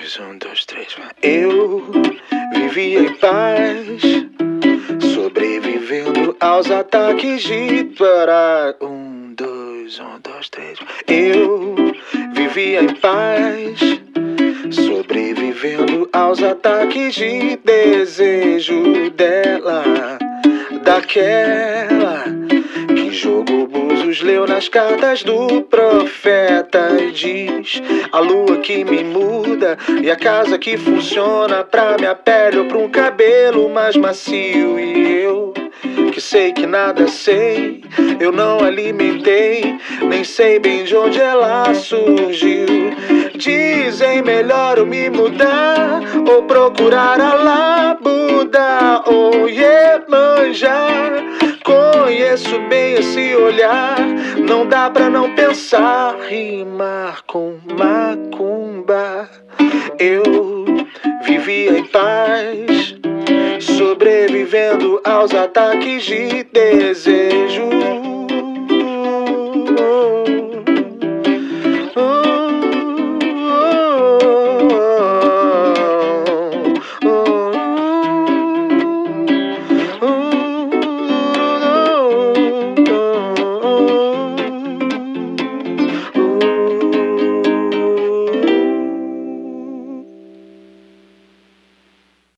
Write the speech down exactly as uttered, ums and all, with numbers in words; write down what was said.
dois, um, dois, três. Eu vivia em paz, sobrevivendo aos ataques de Pará. Um, dois, um, dois, três. Eu vivia em paz, sobrevivendo aos ataques de desejo dela, daquela que jogou búzios, leu nas cartas do profeta e diz: a lua que me muda e a casa que funciona pra minha pele ou pra um cabelo mais macio. E eu que sei que nada sei, eu não alimentei, nem sei bem de onde ela surgiu. Dizem melhor eu me mudar ou procurar a labuda ou Iemanjá. Conheço bem esse olhar, não dá pra não pensar, rimar com macumba. Eu vivia em paz, sobrevivendo aos ataques de desejo